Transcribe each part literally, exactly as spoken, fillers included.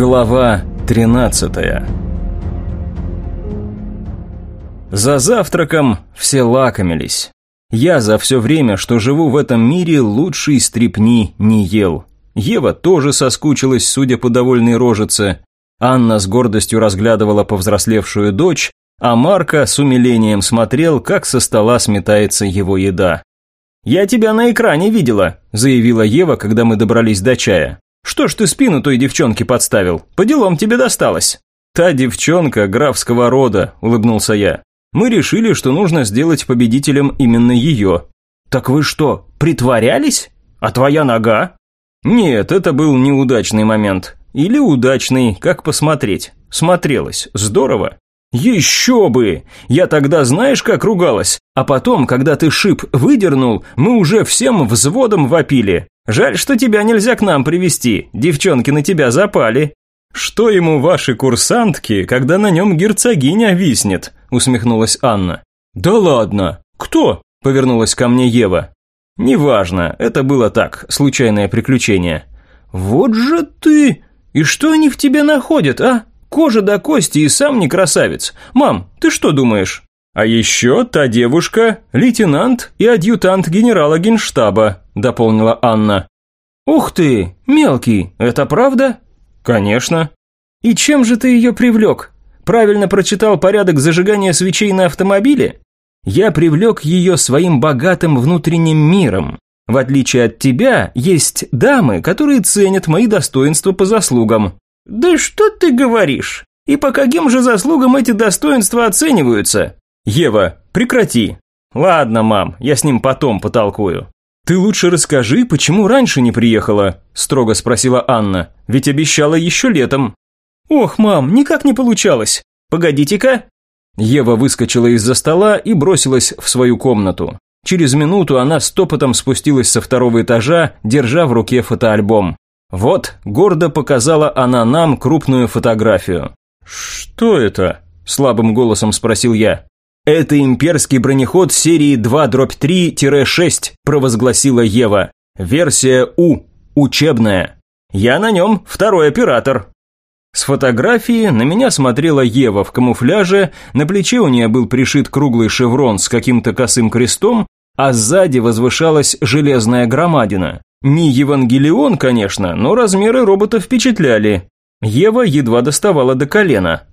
Глава тринадцатая. За завтраком все лакомились. Я за все время, что живу в этом мире, лучшей стрипни не ел. Ева тоже соскучилась, судя по довольной рожице. Анна с гордостью разглядывала повзрослевшую дочь, а Марко с умилением смотрел, как со стола сметается его еда. «Я тебя на экране видела», – заявила Ева, когда мы добрались до чая. «Что ж ты спину той девчонке подставил? По делам тебе досталось». «Та девчонка графского рода», – улыбнулся я. «Мы решили, что нужно сделать победителем именно ее». «Так вы что, притворялись? А твоя нога?» «Нет, это был неудачный момент. Или удачный, как посмотреть. Смотрелось. Здорово». «Еще бы! Я тогда знаешь, как ругалась? А потом, когда ты шип выдернул, мы уже всем взводом вопили. Жаль, что тебя нельзя к нам привести, девчонки на тебя запали». «Что ему ваши курсантки, когда на нем герцогиня виснет?» – усмехнулась Анна. «Да ладно! Кто?» – повернулась ко мне Ева. «Неважно, это было так, случайное приключение». «Вот же ты! И что они в тебе находят, а? Кожа до кости и сам не красавец. Мам, ты что думаешь?» «А еще та девушка, лейтенант и адъютант генерала генштаба», – дополнила Анна. «Ух ты, мелкий, это правда?» «Конечно». «И чем же ты ее привлек? Правильно прочитал порядок зажигания свечей на автомобиле?» «Я привлек ее своим богатым внутренним миром. В отличие от тебя, есть дамы, которые ценят мои достоинства по заслугам». «Да что ты говоришь? И по каким же заслугам эти достоинства оцениваются?» «Ева, прекрати». «Ладно, мам, я с ним потом потолкую». «Ты лучше расскажи, почему раньше не приехала?» – строго спросила Анна. «Ведь обещала еще летом». «Ох, мам, никак не получалось. Погодите-ка». Ева выскочила из-за стола и бросилась в свою комнату. Через минуту она стопотом спустилась со второго этажа, держа в руке фотоальбом. «Вот», – гордо показала она нам крупную фотографию. «Что это?» – слабым голосом спросил я. «Это имперский бронеход серии два дробь три шесть», – провозгласила Ева. «Версия У, учебная. Я на нем второй оператор». С фотографии на меня смотрела Ева в камуфляже, на плече у нее был пришит круглый шеврон с каким-то косым крестом, а сзади возвышалась железная громадина. Не Евангелион, конечно, но размеры робота впечатляли. Ева едва доставала до колена.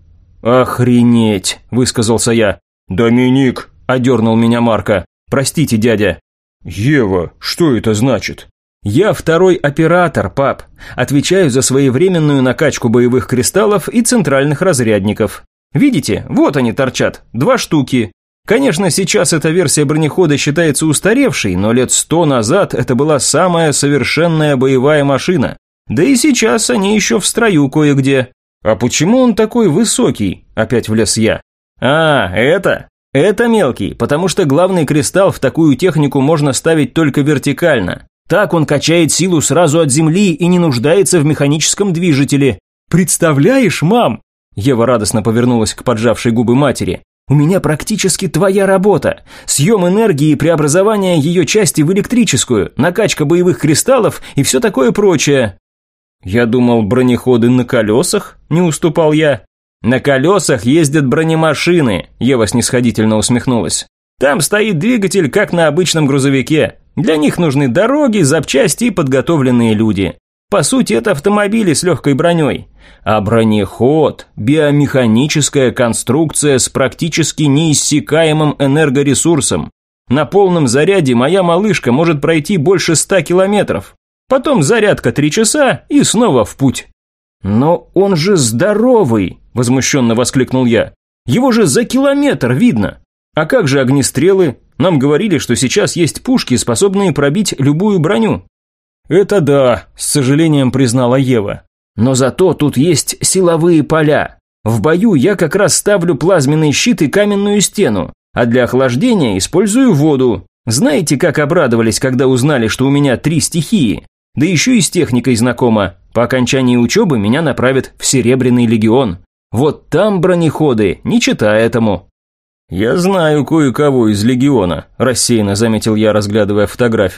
«Охренеть», – высказался я. «Доминик», – одернул меня Марко. «Простите, дядя». «Ева, что это значит?» «Я второй оператор, пап. Отвечаю за своевременную накачку боевых кристаллов и центральных разрядников. Видите, вот они торчат, два штуки. Конечно, сейчас эта версия бронехода считается устаревшей, но лет сто назад это была самая совершенная боевая машина. Да и сейчас они еще в строю кое-где». «А почему он такой высокий?» – опять влез я. «А, это? Это мелкий, потому что главный кристалл в такую технику можно ставить только вертикально. Так он качает силу сразу от земли и не нуждается в механическом движителе». «Представляешь, мам?» Ева радостно повернулась к поджавшей губы матери. «У меня практически твоя работа. Съем энергии и преобразование ее части в электрическую, накачка боевых кристаллов и все такое прочее». «Я думал, бронеходы на колесах?» – не уступал я. «На колесах ездят бронемашины», – Ева снисходительно усмехнулась. «Там стоит двигатель, как на обычном грузовике. Для них нужны дороги, запчасти и подготовленные люди. По сути, это автомобили с легкой броней. А бронеход – биомеханическая конструкция с практически неиссякаемым энергоресурсом. На полном заряде моя малышка может пройти больше ста километров. Потом зарядка три часа и снова в путь». «Но он же здоровый!» – возмущенно воскликнул я. «Его же за километр видно! А как же огнестрелы? Нам говорили, что сейчас есть пушки, способные пробить любую броню». «Это да», – с сожалением признала Ева. «Но зато тут есть силовые поля. В бою я как раз ставлю плазменный щит и каменную стену, а для охлаждения использую воду. Знаете, как обрадовались, когда узнали, что у меня три стихии? Да еще и с техникой знакома. По окончании учебы меня направят в Серебряный легион. Вот там бронеходы, не читай этому». «Я знаю кое-кого из легиона», – рассеянно заметил я, разглядывая фотографию.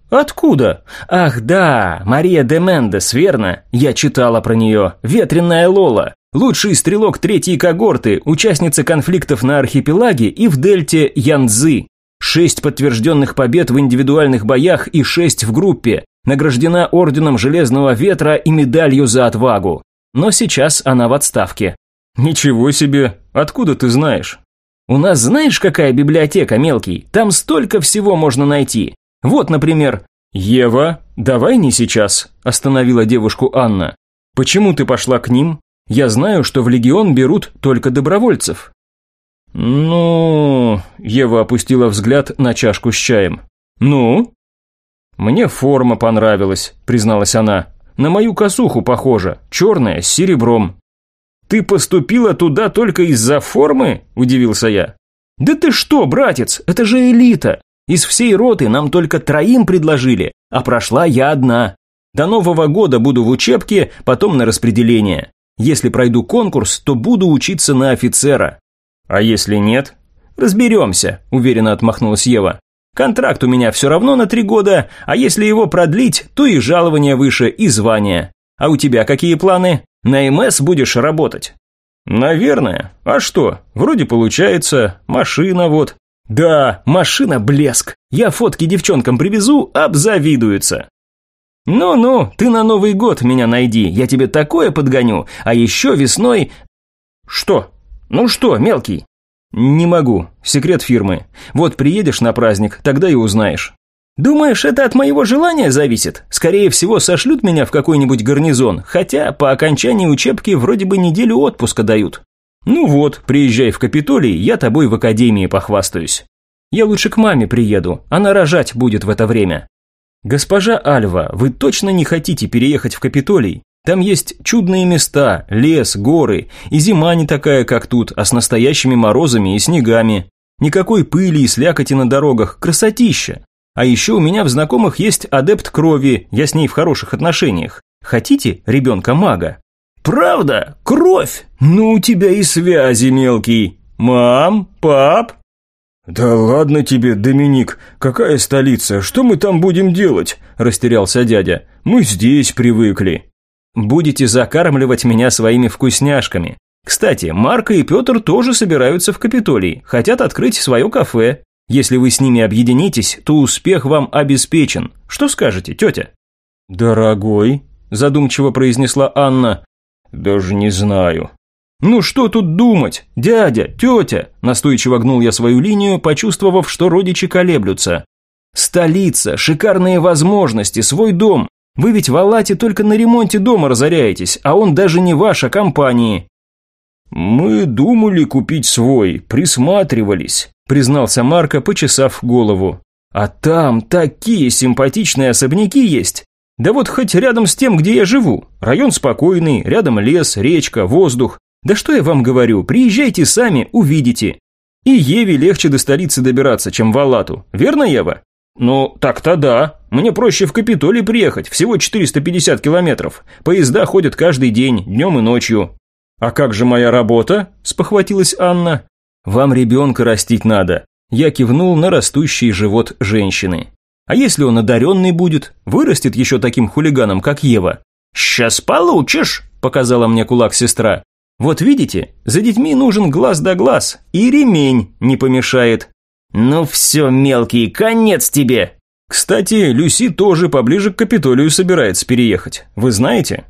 Откуда? Ах да, Мария де Мендес, верно? Я читала про нее. Ветреная Лола. Лучший стрелок третьей когорты, участница конфликтов на архипелаге и в дельте Янцзы. Шесть подтвержденных побед в индивидуальных боях и шесть в группе. Награждена орденом Железного Ветра и медалью за отвагу. Но сейчас она в отставке. Ничего себе, откуда ты знаешь? У нас знаешь, какая библиотека, мелкий? Там столько всего можно найти. Вот, например, Ева, давай не сейчас, остановила девушку Анна. Почему ты пошла к ним? Я знаю, что в легион берут только добровольцев. Ну, Ева опустила взгляд на чашку с чаем. Ну? Мне форма понравилась, призналась она. На мою косуху похожа, черная, с серебром. Ты поступила туда только из-за формы? Удивился я. Да ты что, братец, это же элита. Из всей роты нам только троим предложили, а прошла я одна. До Нового года буду в учебке, потом на распределение. Если пройду конкурс, то буду учиться на офицера. А если нет? Разберемся, уверенно отмахнулась Ева. Контракт у меня все равно на три года, а если его продлить, то и жалование выше, и звание. А у тебя какие планы? На эм эс будешь работать? Наверное. А что? Вроде получается. Машина вот. Да, машина блеск. Я фотки девчонкам привезу, обзавидуются. Ну-ну, ты на Новый год меня найди, я тебе такое подгоню, а еще весной... Что? Ну что, мелкий? Не могу, секрет фирмы. Вот приедешь на праздник, тогда и узнаешь. Думаешь, это от моего желания зависит? Скорее всего, сошлют меня в какой-нибудь гарнизон, хотя по окончании учебки вроде бы неделю отпуска дают. Ну вот, приезжай в Капитолий, я тобой в академии похвастаюсь. Я лучше к маме приеду, она рожать будет в это время. Госпожа Альва, вы точно не хотите переехать в Капитолий? Там есть чудные места, лес, горы, и зима не такая, как тут, а с настоящими морозами и снегами. Никакой пыли и слякоти на дорогах, красотища. А еще у меня в знакомых есть адепт крови, я с ней в хороших отношениях. Хотите ребенка-мага? Правда? Кровь? Ну у тебя и связи, мелкий. Мам, пап? Да ладно тебе, Доминик, какая столица, что мы там будем делать? Растерялся дядя. Мы здесь привыкли. Будете закармливать меня своими вкусняшками. Кстати, Марко и Петр тоже собираются в Капитолий, хотят открыть свое кафе. Если вы с ними объединитесь, то успех вам обеспечен. Что скажете, тетя? Дорогой, задумчиво произнесла Анна. Даже не знаю. Ну что тут думать, дядя, тетя, настойчиво гнул я свою линию, почувствовав, что родичи колеблются. Столица, шикарные возможности, свой дом. Вы ведь в Алате только на ремонте дома разоряетесь, а он даже не ваш, а компании. Мы думали купить свой, присматривались, признался Марко, почесав голову. А там такие симпатичные особняки есть. Да вот хоть рядом с тем, где я живу. Район спокойный, рядом лес, речка, воздух. Да что я вам говорю, приезжайте сами, увидите. И Еве легче до столицы добираться, чем в Алату. Верно, Ева? Ну, так-то да. Мне проще в Капитолий приехать, всего четыреста пятьдесят километров. Поезда ходят каждый день, днем и ночью. А как же моя работа? Спохватилась Анна. Вам ребенка растить надо. Я кивнул на растущий живот женщины. А если он одаренный будет, вырастет еще таким хулиганом, как Ева? Сейчас получишь, показала мне кулак сестра. Вот видите, за детьми нужен глаз да глаз, и ремень не помешает. Ну все, мелкий, конец тебе. Кстати, Люси тоже поближе к Капитолию собирается переехать, вы знаете?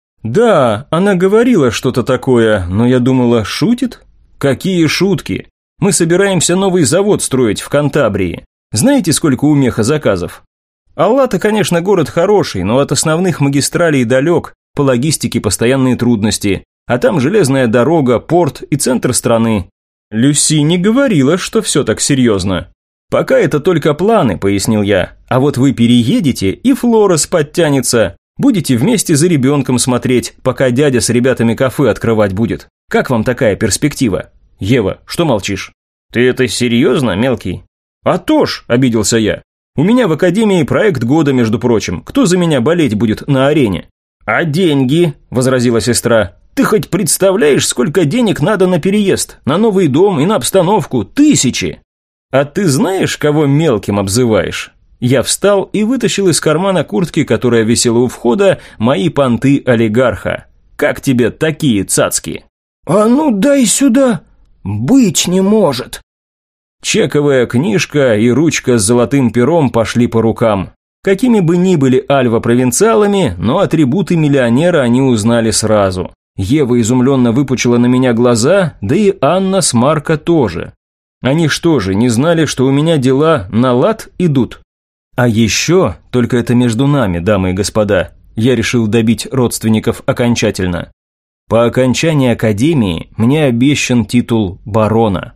Да, она говорила что-то такое, но я думала, шутит? Какие шутки? Мы собираемся новый завод строить в Кантабрии. Знаете, сколько у Меха заказов? Аллата, конечно, город хороший, но от основных магистралей далек, по логистике постоянные трудности. А там железная дорога, порт и центр страны. Люси не говорила, что все так серьезно. Пока это только планы, пояснил я. А вот вы переедете, и Флорес подтянется. Будете вместе за ребенком смотреть, пока дядя с ребятами кафе открывать будет. Как вам такая перспектива? Ева, что молчишь? Ты это серьезно, мелкий? А то ж, обиделся я. У меня в академии проект года, между прочим. Кто за меня болеть будет на арене? А деньги, возразила сестра. Ты хоть представляешь, сколько денег надо на переезд, на новый дом и на обстановку? Тысячи! А ты знаешь, кого мелким обзываешь? Я встал и вытащил из кармана куртки, которая висела у входа, мои понты олигарха. Как тебе такие цацки? А ну дай сюда. Быть не может. Чековая книжка и ручка с золотым пером пошли по рукам. Какими бы ни были Альва провинциалами, но атрибуты миллионера они узнали сразу. Ева изумленно выпучила на меня глаза, да и Анна с Марко тоже. Они что же, не знали, что у меня дела на лад идут? А еще, только это между нами, дамы и господа, я решил добить родственников окончательно. По окончании академии мне обещан титул барона.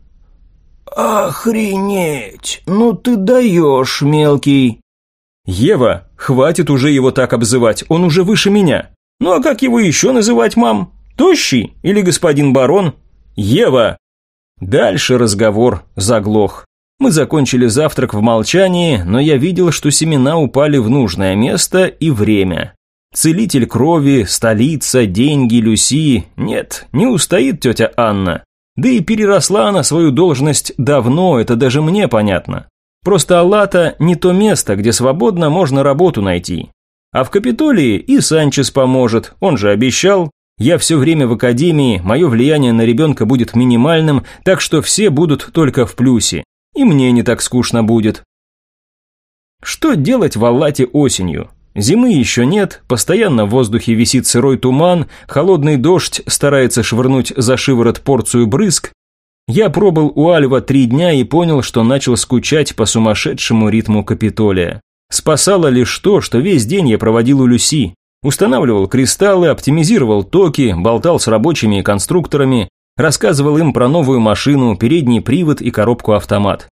Охренеть, ну ты даешь, мелкий. Ева, хватит уже его так обзывать, он уже выше меня. Ну а как его еще называть, мам? Тощий или господин барон? Ева! Дальше разговор заглох. Мы закончили завтрак в молчании, но я видел, что семена упали в нужное место и время. Целитель крови, столица, деньги, Люси. Нет, не устоит тетя Анна. Да и переросла она свою должность давно, это даже мне понятно. Просто Аллата не то место, где свободно можно работу найти. А в Капитолии и Санчес поможет, он же обещал. Я все время в академии, мое влияние на ребенка будет минимальным, так что все будут только в плюсе. И мне не так скучно будет. Что делать в Аллате осенью? Зимы еще нет, постоянно в воздухе висит сырой туман, холодный дождь старается швырнуть за шиворот порцию брызг. Я пробыл у Альва три дня и понял, что начал скучать по сумасшедшему ритму Капитолия. Спасало лишь то, что весь день я проводил у Люси. Устанавливал кристаллы, оптимизировал токи, болтал с рабочими и конструкторами, рассказывал им про новую машину, передний привод и коробку-автомат.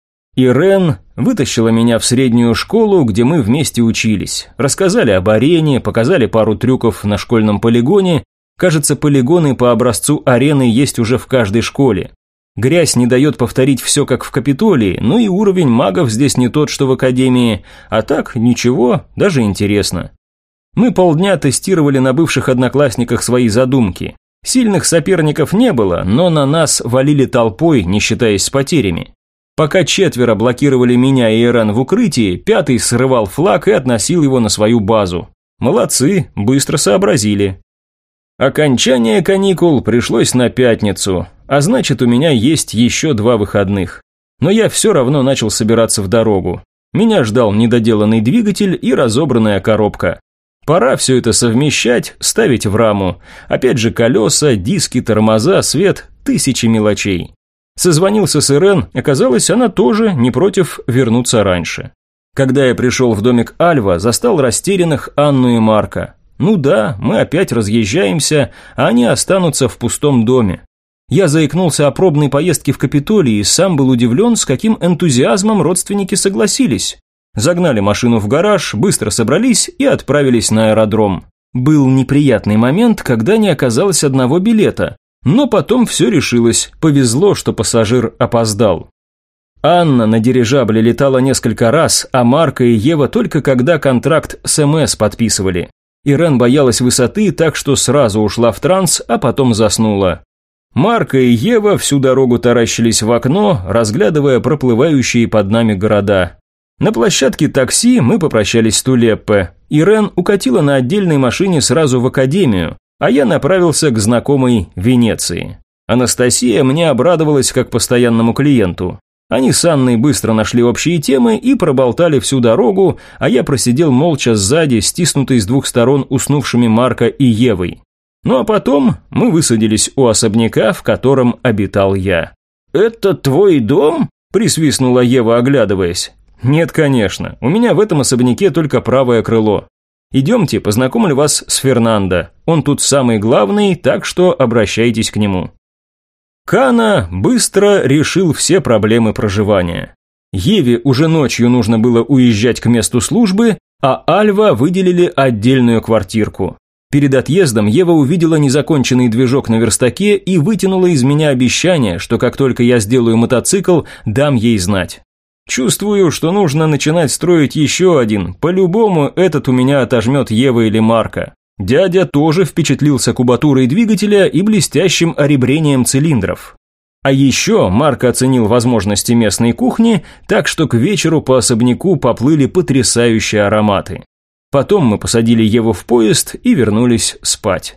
Ирен вытащила меня в среднюю школу, где мы вместе учились. Рассказали об арене, показали пару трюков на школьном полигоне. Кажется, полигоны по образцу арены есть уже в каждой школе. Грязь не дает повторить все как в Капитолии, но и уровень магов здесь не тот, что в академии. А так, ничего, даже интересно. Мы полдня тестировали на бывших одноклассниках свои задумки. Сильных соперников не было, но на нас валили толпой, не считаясь с потерями. Пока четверо блокировали меня и Ирен в укрытии, пятый срывал флаг и относил его на свою базу. Молодцы, быстро сообразили. Окончание каникул пришлось на пятницу, а значит, у меня есть еще два выходных. Но я все равно начал собираться в дорогу. Меня ждал недоделанный двигатель и разобранная коробка. Пора все это совмещать, ставить в раму. Опять же колеса, диски, тормоза, свет, тысячи мелочей. Созвонился с Ирен, оказалось, она тоже не против вернуться раньше. Когда я пришел в домик Альва, застал растерянных Анну и Марка. Ну да, мы опять разъезжаемся, а они останутся в пустом доме. Я заикнулся о пробной поездке в Капитолий и сам был удивлен, с каким энтузиазмом родственники согласились. Загнали машину в гараж, быстро собрались и отправились на аэродром. Был неприятный момент, когда не оказалось одного билета. Но потом все решилось, повезло, что пассажир опоздал. Анна на дирижабле летала несколько раз, а Марко и Ева только когда контракт с эм эс подписывали. Ирен боялась высоты, так что сразу ушла в транс, а потом заснула. Марко и Ева всю дорогу таращились в окно, разглядывая проплывающие под нами города. На площадке такси мы попрощались с Тулеппе. Ирен укатила на отдельной машине сразу в академию, а я направился к знакомой Венеции. Анастасия мне обрадовалась как постоянному клиенту. Они с Анной быстро нашли общие темы и проболтали всю дорогу, а я просидел молча сзади, стиснутый с двух сторон уснувшими Марко и Евой. Ну а потом мы высадились у особняка, в котором обитал я. «Это твой дом?» – присвистнула Ева, оглядываясь. «Нет, конечно, у меня в этом особняке только правое крыло. Идемте, познакомлю вас с Фернандо. Он тут самый главный, так что обращайтесь к нему». Кана быстро решил все проблемы проживания. Еве уже ночью нужно было уезжать к месту службы, а Альва выделили отдельную квартирку. Перед отъездом Ева увидела незаконченный движок на верстаке и вытянула из меня обещание, что как только я сделаю мотоцикл, дам ей знать. Чувствую, что нужно начинать строить еще один, по-любому этот у меня отожмет Ева или Марко. Дядя тоже впечатлился кубатурой двигателя и блестящим оребрением цилиндров. А еще Марко оценил возможности местной кухни, так что к вечеру по особняку поплыли потрясающие ароматы. Потом мы посадили Еву в поезд и вернулись спать.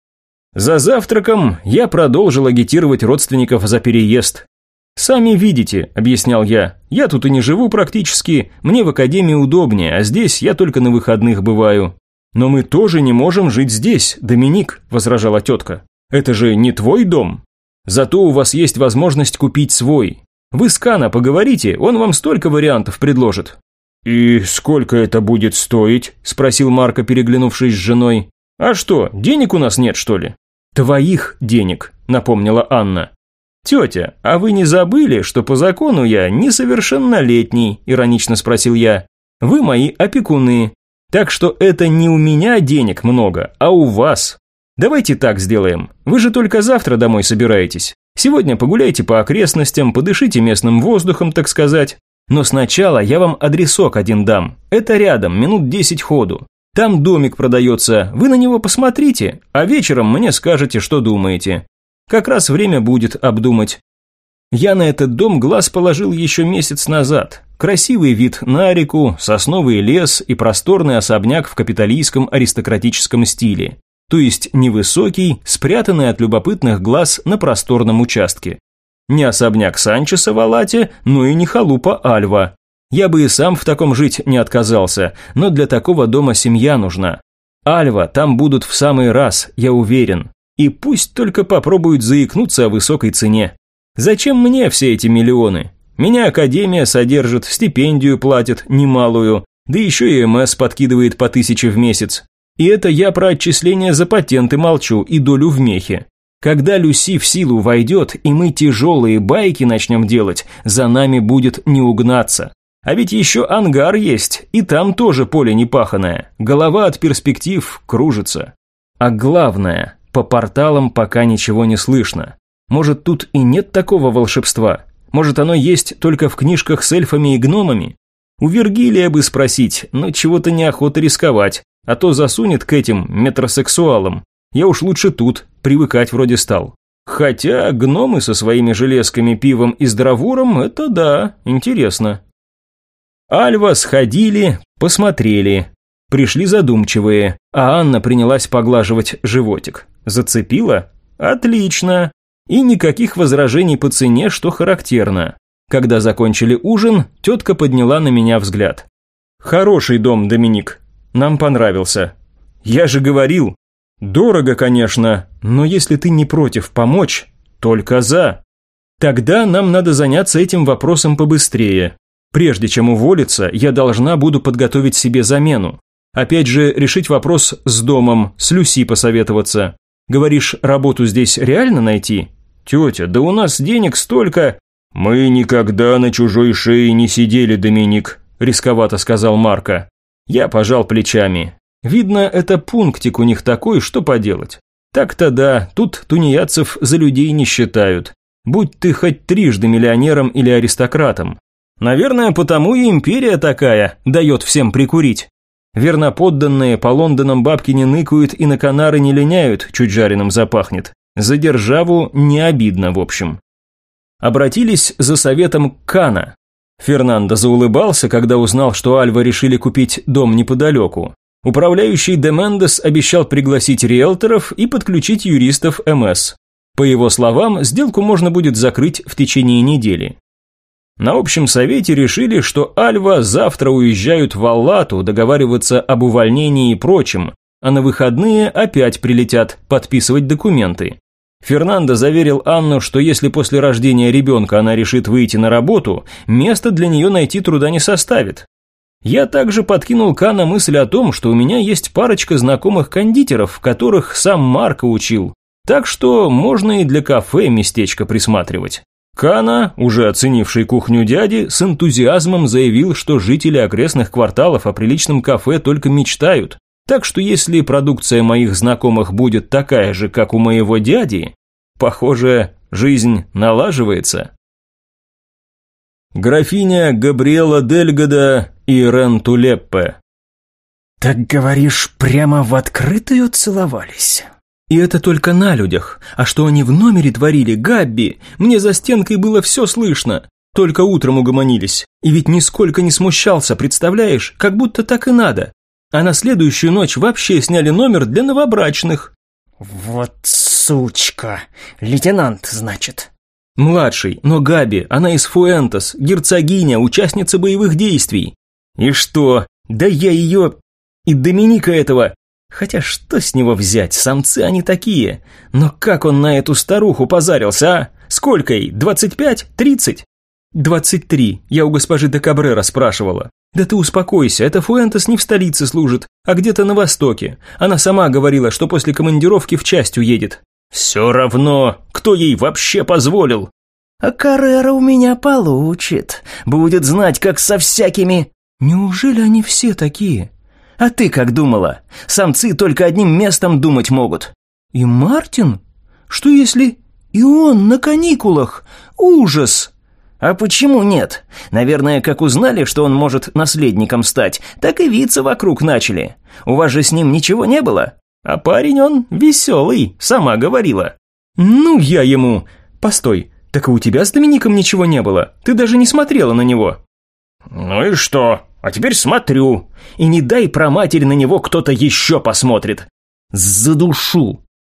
За завтраком я продолжил агитировать родственников за переезд. «Сами видите», – объяснял я, – «я тут и не живу практически, мне в академии удобнее, а здесь я только на выходных бываю». «Но мы тоже не можем жить здесь, Доминик», – возражала тетка. «Это же не твой дом. Зато у вас есть возможность купить свой. Вы с Кано поговорите, он вам столько вариантов предложит». «И сколько это будет стоить?» – спросил Марко, переглянувшись с женой. «А что, денег у нас нет, что ли?» «Твоих денег», – напомнила Анна. «Тетя, а вы не забыли, что по закону я несовершеннолетний?» – иронично спросил я. «Вы мои опекуны. Так что это не у меня денег много, а у вас. Давайте так сделаем. Вы же только завтра домой собираетесь. Сегодня погуляйте по окрестностям, подышите местным воздухом, так сказать. Но сначала я вам адресок один дам. Это рядом, минут десять ходу. Там домик продается, вы на него посмотрите, а вечером мне скажете, что думаете. Как раз время будет обдумать». Я на этот дом глаз положил еще месяц назад. Красивый вид на реку, сосновый лес и просторный особняк в капиталистском аристократическом стиле. То есть невысокий, спрятанный от любопытных глаз на просторном участке. Не особняк Санчеса в Алате, но и не халупа Альва. Я бы и сам в таком жить не отказался, но для такого дома семья нужна. Альва там будут в самый раз, я уверен. И пусть только попробуют заикнуться о высокой цене. Зачем мне все эти миллионы? Меня академия содержит, стипендию платит немалую, да еще и эм эс подкидывает по тысяче в месяц. И это я про отчисления за патенты молчу и долю в мехе. Когда Люси в силу войдет, и мы тяжелые байки начнем делать, за нами будет не угнаться. А ведь еще ангар есть, и там тоже поле непаханое. Голова от перспектив кружится. А главное, по порталам пока ничего не слышно. Может, тут и нет такого волшебства? Может, оно есть только в книжках с эльфами и гномами? У Вергилия бы спросить, но чего-то неохота рисковать, а то засунет к этим метросексуалам. Я уж лучше тут, привыкать вроде стал. Хотя гномы со своими железками, пивом и здравуром – это да, интересно. Альва сходили, посмотрели. Пришли задумчивые, а Анна принялась поглаживать животик. Зацепила? Отлично. И никаких возражений по цене, что характерно. Когда закончили ужин, тетка подняла на меня взгляд. «Хороший дом, Доминик. Нам понравился. Я же говорил. Дорого, конечно, но если ты не против помочь, только за. Тогда нам надо заняться этим вопросом побыстрее. Прежде чем уволиться, я должна буду подготовить себе замену. Опять же, решить вопрос с домом, с Люси посоветоваться. Говоришь, работу здесь реально найти? Тетя, да у нас денег столько. Мы никогда на чужой шее не сидели, Доминик, рисковато сказал Марко. Я пожал плечами. Видно, это пунктик у них такой, что поделать. Так-то да, тут тунеядцев за людей не считают. Будь ты хоть трижды миллионером или аристократом. Наверное, потому и империя такая, дает всем прикурить. Верноподданные по Лондонам бабки не ныкают и на Канары не линяют, чуть жареным запахнет. За державу не обидно, в общем. Обратились за советом к Кано. Фернандо заулыбался, когда узнал, что Альва решили купить дом неподалеку. Управляющий де Мендес обещал пригласить риэлторов и подключить юристов эм эс. По его словам, сделку можно будет закрыть в течение недели. На общем совете решили, что Альва завтра уезжают в Аллату договариваться об увольнении и прочем, а на выходные опять прилетят подписывать документы. Фернандо заверил Анну, что если после рождения ребенка она решит выйти на работу, место для нее найти труда не составит. Я также подкинул Кано мысль о том, что у меня есть парочка знакомых кондитеров, которых сам Марко учил, так что можно и для кафе местечко присматривать. Кано, уже оценивший кухню дяди, с энтузиазмом заявил, что жители окрестных кварталов о приличном кафе только мечтают. Так что если продукция моих знакомых будет такая же, как у моего дяди, похоже, жизнь налаживается. Графиня Габриэла Дельгадо и Рен Тулеппе. «Так, говоришь, прямо в открытую целовались?» И это только на людях. А что они в номере творили, Габби? Мне за стенкой было все слышно. Только утром угомонились. И ведь нисколько не смущался, представляешь? Как будто так и надо. А на следующую ночь вообще сняли номер для новобрачных. Вот сучка. Лейтенант, значит. Младший, но Габи, она из Фуэнтес, герцогиня, участница боевых действий. И что? Да я ее... И Доминика этого... Хотя что с него взять, самцы они такие. Но как он на эту старуху позарился, а? Сколько ей, двадцать пять? тридцать? двадцать три, я у госпожи де Кабрера спрашивала. Да ты успокойся, это Фуэнтес не в столице служит, а где-то на востоке. Она сама говорила, что после командировки в часть уедет. Все равно, кто ей вообще позволил? А Каррера у меня получит, будет знать, как со всякими... Неужели они все такие? А ты как думала? Самцы только одним местом думать могут. И Мартин? Что если и он на каникулах? Ужас! А почему нет? Наверное, как узнали, что он может наследником стать, так и виться вокруг начали. У вас же с ним ничего не было? А парень он веселый, сама говорила. Ну, я ему... Постой, так и у тебя с Домиником ничего не было? Ты даже не смотрела на него. Ну и что? А теперь смотрю. И не дай про матерь на него кто-то еще посмотрит. Задушу.